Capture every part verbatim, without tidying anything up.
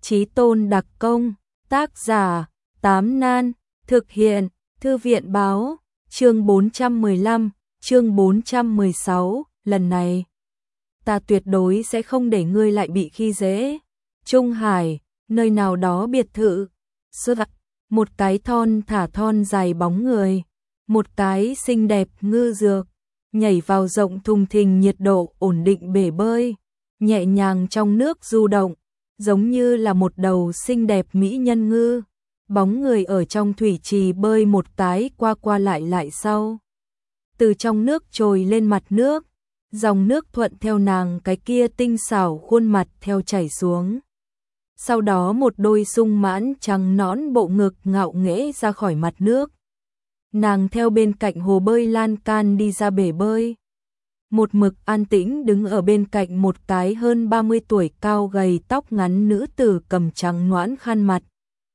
Chí Tôn đặc công, tác giả, Tám Nan, thực hiện, Thư viện báo, chương bốn trăm mười lăm, chương bốn trăm mười sáu, lần này, ta tuyệt đối sẽ không để ngươi lại bị khi dễ. Trung Hải, nơi nào đó biệt thự, xuất một cái thon thả thon dài bóng người, một cái xinh đẹp ngư dược, nhảy vào rộng thùng thình nhiệt độ ổn định bể bơi, nhẹ nhàng trong nước du động, giống như là một đầu xinh đẹp mỹ nhân ngư. Bóng người ở trong thủy trì bơi một cái qua qua lại lại sau. Từ trong nước trồi lên mặt nước, dòng nước thuận theo nàng cái kia tinh xảo khuôn mặt theo chảy xuống. Sau đó một đôi sung mãn trắng nõn bộ ngực ngạo nghễ ra khỏi mặt nước. Nàng theo bên cạnh hồ bơi lan can đi ra bể bơi. Một mực an tĩnh đứng ở bên cạnh một cái hơn ba mươi tuổi cao gầy tóc ngắn nữ tử cầm trắng nõn khăn mặt.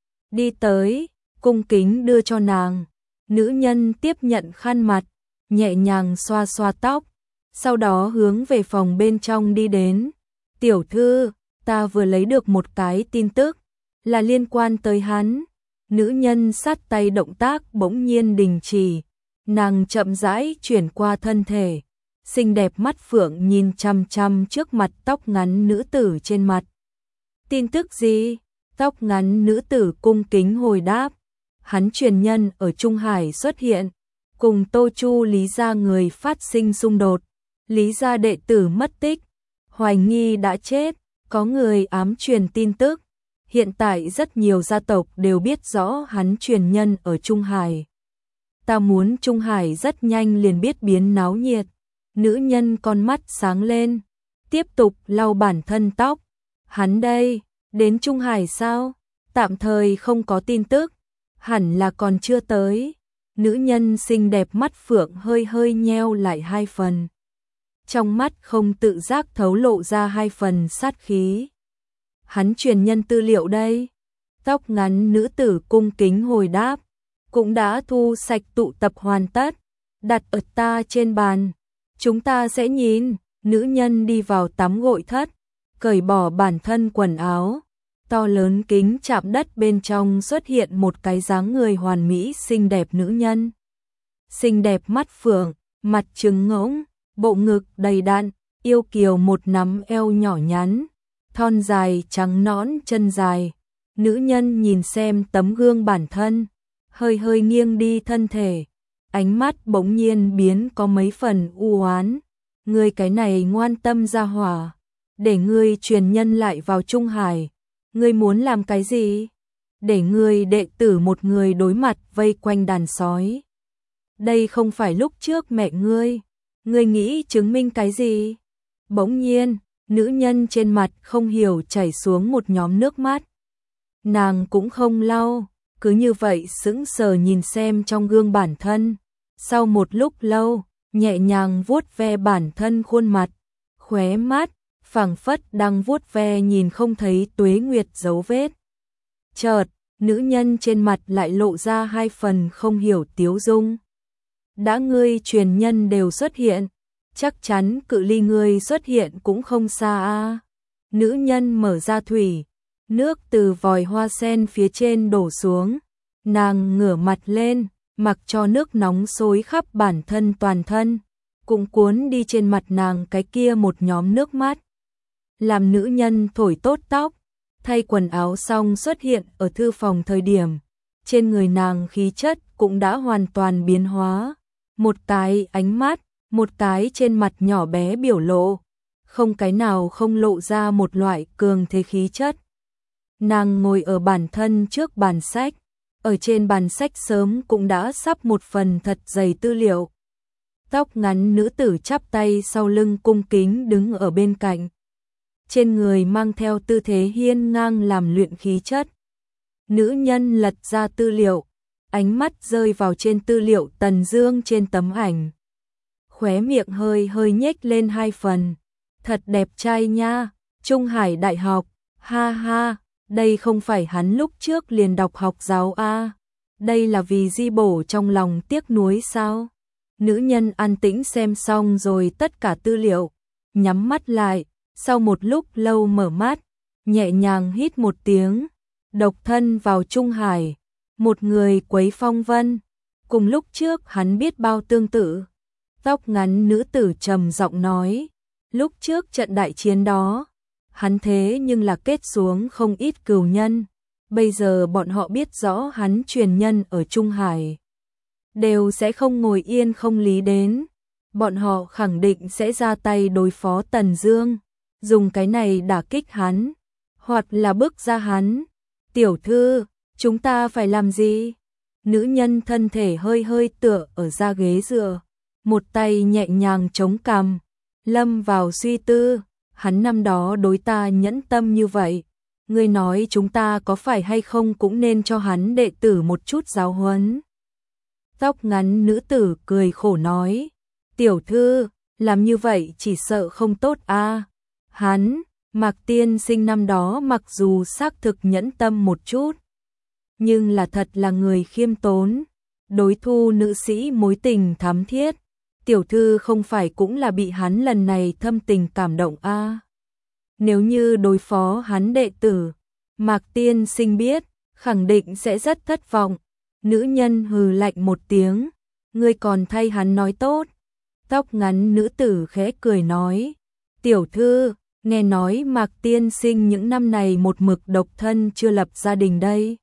Đi tới, cung kính đưa cho nàng. Nữ nhân tiếp nhận khăn mặt, nhẹ nhàng xoa xoa tóc, sau đó hướng về phòng bên trong đi đến. Tiểu thư, ta vừa lấy được một cái tin tức, là liên quan tới hắn. Nữ nhân sát tay động tác bỗng nhiên đình chỉ, nàng chậm rãi chuyển qua thân thể, xinh đẹp mắt phượng nhìn chăm chăm trước mặt tóc ngắn nữ tử trên mặt. Tin tức gì? Tóc ngắn nữ tử cung kính hồi đáp, hắn truyền nhân ở Trung Hải xuất hiện, cùng Tô Chu Lý gia người phát sinh xung đột, Lý gia đệ tử mất tích, hoài nghi đã chết, có người ám truyền tin tức. Hiện tại rất nhiều gia tộc đều biết rõ hắn truyền nhân ở Trung Hải. Ta muốn Trung Hải rất nhanh liền biết biến náo nhiệt. Nữ nhân con mắt sáng lên, tiếp tục lau bản thân tóc. Hắn đây, đến Trung Hải sao? Tạm thời không có tin tức, hẳn là còn chưa tới. Nữ nhân xinh đẹp mắt phượng hơi hơi nheo lại hai phần. Trong mắt không tự giác thấu lộ ra hai phần sát khí. Hắn truyền nhân tư liệu đây. Tóc ngắn nữ tử cung kính hồi đáp, cũng đã thu sạch tụ tập hoàn tất, đặt ở ta trên bàn. Chúng ta sẽ nhìn. Nữ nhân đi vào tắm gội thất, cởi bỏ bản thân quần áo. To lớn kính chạm đất bên trong xuất hiện một cái dáng người hoàn mỹ xinh đẹp nữ nhân. Xinh đẹp mắt phượng, mặt trứng ngỗng, bộ ngực đầy đặn, yêu kiều một nắm eo nhỏ nhắn, thon dài trắng nõn chân dài. Nữ nhân nhìn xem tấm gương bản thân, hơi hơi nghiêng đi thân thể, ánh mắt bỗng nhiên biến có mấy phần u oán. Ngươi cái này ngoan tâm ra hỏa, để ngươi truyền nhân lại vào Trung Hải, ngươi muốn làm cái gì? Để ngươi đệ tử một người đối mặt vây quanh đàn sói. Đây không phải lúc trước mẹ ngươi, ngươi nghĩ chứng minh cái gì? Bỗng nhiên, nữ nhân trên mặt không hiểu chảy xuống một nhóm nước mắt. Nàng cũng không lau, cứ như vậy sững sờ nhìn xem trong gương bản thân. Sau một lúc lâu, nhẹ nhàng vuốt ve bản thân khuôn mặt, khóe mắt phảng phất đang vuốt ve nhìn không thấy tuế nguyệt dấu vết. Chợt, nữ nhân trên mặt lại lộ ra hai phần không hiểu tiếu dung. Đã ngươi truyền nhân đều xuất hiện, chắc chắn cự ly ngươi xuất hiện cũng không xa a. Nữ nhân mở ra thủy, nước từ vòi hoa sen phía trên đổ xuống, nàng ngửa mặt lên, mặc cho nước nóng xối khắp bản thân toàn thân, cũng cuốn đi trên mặt nàng cái kia một nhóm nước mắt. Làm nữ nhân thổi tốt tóc, thay quần áo xong xuất hiện ở thư phòng thời điểm, trên người nàng khí chất cũng đã hoàn toàn biến hóa. Một cái ánh mắt, một cái trên mặt nhỏ bé biểu lộ, không cái nào không lộ ra một loại cường thế khí chất. Nàng ngồi ở bản thân trước bàn sách, ở trên bàn sách sớm cũng đã sắp một phần thật dày tư liệu. Tóc ngắn nữ tử chắp tay sau lưng cung kính đứng ở bên cạnh. Trên người mang theo tư thế hiên ngang làm luyện khí chất. Nữ nhân lật ra tư liệu, ánh mắt rơi vào trên tư liệu Tần Dương trên tấm ảnh. Khóe miệng hơi hơi nhếch lên hai phần. Thật đẹp trai nha, Trung Hải Đại học, ha ha, đây không phải hắn lúc trước liền đọc học giáo a. Đây là vì di bổ trong lòng tiếc nuối sao? Nữ nhân an tĩnh xem xong rồi tất cả tư liệu, nhắm mắt lại, sau một lúc lâu mở mắt, nhẹ nhàng hít một tiếng, độc thân vào Trung Hải, một người quấy phong vân, cùng lúc trước hắn biết bao tương tự. Tóc ngắn nữ tử trầm giọng nói, lúc trước trận đại chiến đó, hắn thế nhưng là kết xuống không ít cừu nhân, bây giờ bọn họ biết rõ hắn truyền nhân ở Trung Hải, đều sẽ không ngồi yên không lý đến, bọn họ khẳng định sẽ ra tay đối phó Tần Dương, dùng cái này đả kích hắn, hoặc là bức ra hắn. Tiểu thư, chúng ta phải làm gì? Nữ nhân thân thể hơi hơi tựa ở ra ghế dựa, một tay nhẹ nhàng chống cằm, lâm vào suy tư, hắn năm đó đối ta nhẫn tâm như vậy, ngươi nói chúng ta có phải hay không cũng nên cho hắn đệ tử một chút giáo huấn. Tóc ngắn nữ tử cười khổ nói, tiểu thư, làm như vậy chỉ sợ không tốt a. À. Hắn, Mạc tiên sinh năm đó mặc dù xác thực nhẫn tâm một chút, nhưng là thật là người khiêm tốn, đối thu nữ sĩ mối tình thắm thiết, tiểu thư không phải cũng là bị hắn lần này thâm tình cảm động a. À. Nếu như đối phó hắn đệ tử, Mạc tiên sinh biết, khẳng định sẽ rất thất vọng. Nữ nhân hừ lạnh một tiếng, ngươi còn thay hắn nói tốt. Tóc ngắn nữ tử khẽ cười nói, tiểu thư, nghe nói Mạc tiên sinh những năm này một mực độc thân chưa lập gia đình đây.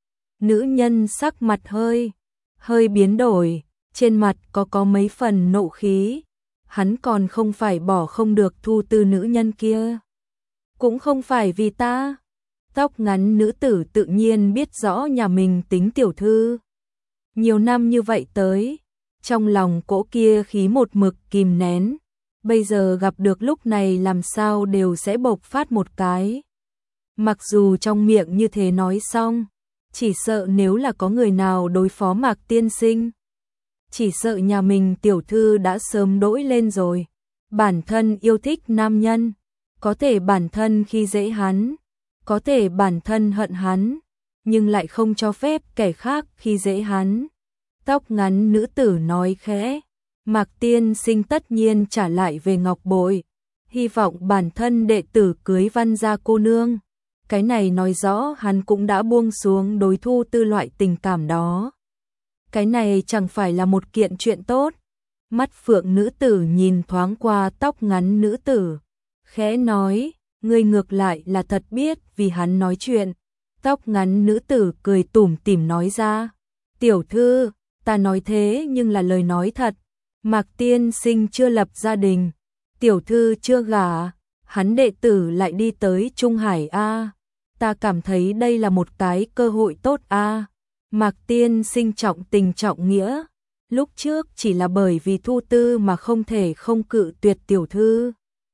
Nữ nhân sắc mặt hơi, hơi biến đổi, trên mặt có có mấy phần nộ khí, hắn còn không phải bỏ không được thu tư nữ nhân kia. Cũng không phải vì ta. Tóc ngắn nữ tử tự nhiên biết rõ nhà mình tính tiểu thư. Nhiều năm như vậy tới, trong lòng cỗ kia khí một mực kìm nén, bây giờ gặp được lúc này làm sao đều sẽ bộc phát một cái. Mặc dù trong miệng như thế nói xong, chỉ sợ nếu là có người nào đối phó Mạc tiên sinh, chỉ sợ nhà mình tiểu thư đã sớm đỗi lên rồi. Bản thân yêu thích nam nhân, có thể bản thân khi dễ hắn, có thể bản thân hận hắn, nhưng lại không cho phép kẻ khác khi dễ hắn. Tóc ngắn nữ tử nói khẽ, Mạc tiên sinh tất nhiên trả lại về ngọc bội, hy vọng bản thân đệ tử cưới Văn gia cô nương. Cái này nói rõ hắn cũng đã buông xuống đối thu tư loại tình cảm đó. Cái này chẳng phải là một kiện chuyện tốt. Mắt phượng nữ tử nhìn thoáng qua tóc ngắn nữ tử, khẽ nói, ngươi ngược lại là thật biết vì hắn nói chuyện. Tóc ngắn nữ tử cười tủm tỉm nói ra, tiểu thư, ta nói thế nhưng là lời nói thật. Mạc tiên sinh chưa lập gia đình, tiểu thư chưa gả, hắn đệ tử lại đi tới Trung Hải a. Ta cảm thấy đây là một cái cơ hội tốt a. Mạc tiên sinh trọng tình trọng nghĩa, lúc trước chỉ là bởi vì thu tư mà không thể không cự tuyệt tiểu thư.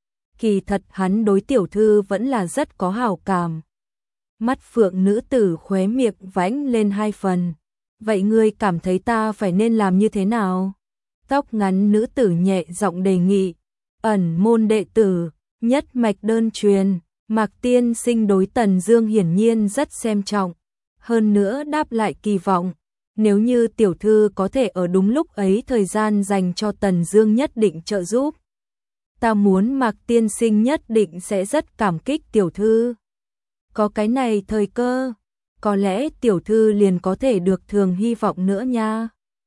Kỳ thật hắn đối tiểu thư vẫn là rất có hảo cảm. Mắt phượng nữ tử khóe miệng vãnh lên hai phần. Vậy ngươi cảm thấy ta phải nên làm như thế nào? Tóc ngắn nữ tử nhẹ giọng đề nghị. Ẩn môn đệ tử, nhất mạch đơn truyền, Mạc tiên sinh đối Tần Dương hiển nhiên rất xem trọng. Hơn nữa đáp lại kỳ vọng, nếu như tiểu thư có thể ở đúng lúc ấy thời gian dành cho Tần Dương nhất định trợ giúp. Ta muốn Mạc tiên sinh nhất định sẽ rất cảm kích tiểu thư. Có cái này thời cơ, có lẽ tiểu thư liền có thể được thường hy vọng nữa nha.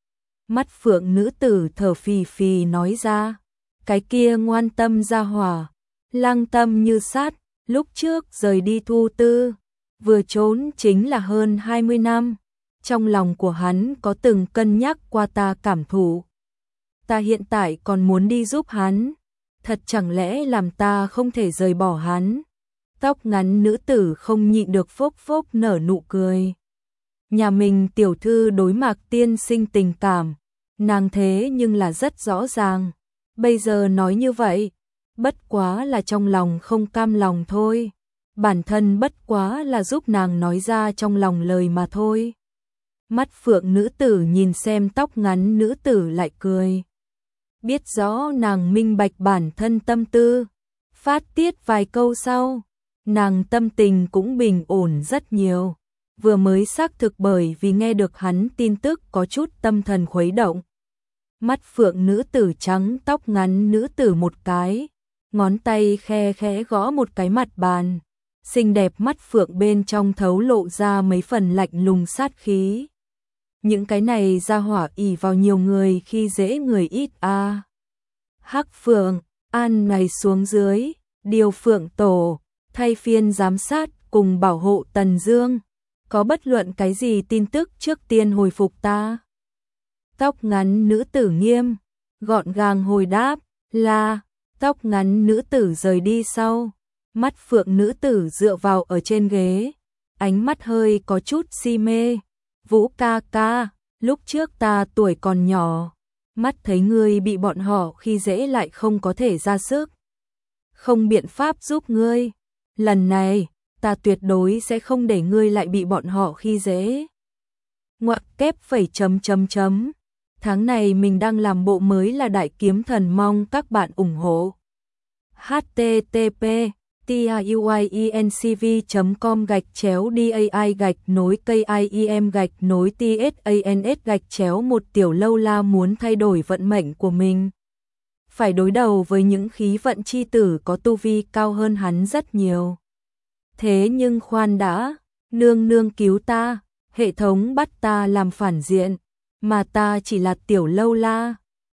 Mắt phượng nữ tử thở phì phì nói ra, cái kia ngoan tâm ra hỏa, lăng tâm như sát, lúc trước rời đi thu tư, vừa trốn chính là hơn hai mươi năm. Trong lòng của hắn có từng cân nhắc qua ta cảm thụ. Ta hiện tại còn muốn đi giúp hắn, thật chẳng lẽ làm ta không thể rời bỏ hắn. Tóc ngắn nữ tử không nhịn được phốc phốc nở nụ cười. Nhà mình tiểu thư đối Mạc tiên sinh tình cảm, nàng thế nhưng là rất rõ ràng. Bây giờ nói như vậy, bất quá là trong lòng không cam lòng thôi. Bản thân bất quá là giúp nàng nói ra trong lòng lời mà thôi. Mắt phượng nữ tử nhìn xem tóc ngắn nữ tử lại cười. Biết rõ nàng minh bạch bản thân tâm tư, phát tiết vài câu sau, nàng tâm tình cũng bình ổn rất nhiều. Vừa mới xác thực bởi vì nghe được hắn tin tức có chút tâm thần khuấy động. Mắt phượng nữ tử trắng tóc ngắn nữ tử một cái, ngón tay khe khẽ gõ một cái mặt bàn. xinh đẹp mắt phượng bên trong thấu lộ ra mấy phần lạnh lùng sát khí. Những cái này ra hỏa ỉ vào nhiều người khi dễ người ít a. À. Hắc Phượng, an này xuống dưới, điều Phượng tổ, thay phiên giám sát cùng bảo hộ Tần Dương. Có bất luận cái gì tin tức trước tiên hồi phục ta. Tóc ngắn nữ tử nghiêm, gọn gàng hồi đáp, là, tóc ngắn nữ tử rời đi sau. Mắt phượng nữ tử dựa vào ở trên ghế, ánh mắt hơi có chút si mê. Vũ ca ca, lúc trước ta tuổi còn nhỏ, mắt thấy ngươi bị bọn họ khi dễ lại không có thể ra sức. Không biện pháp giúp ngươi, lần này, ta tuyệt đối sẽ không để ngươi lại bị bọn họ khi dễ. Ngoặc kép phẩy chấm chấm chấm. Tháng này mình đang làm bộ mới là Đại Kiếm Thần, mong các bạn ủng hộ. h t t p tiuyencv chấm com gạch chéo dai gạch nối kim gạch nối tsans gạch chéo một Tiểu Lâu La muốn thay đổi vận mệnh của mình. Phải đối đầu với những khí vận chi tử có tu vi cao hơn hắn rất nhiều. Thế nhưng khoan đã, nương nương cứu ta, hệ thống bắt ta làm phản diện, mà ta chỉ là Tiểu Lâu La.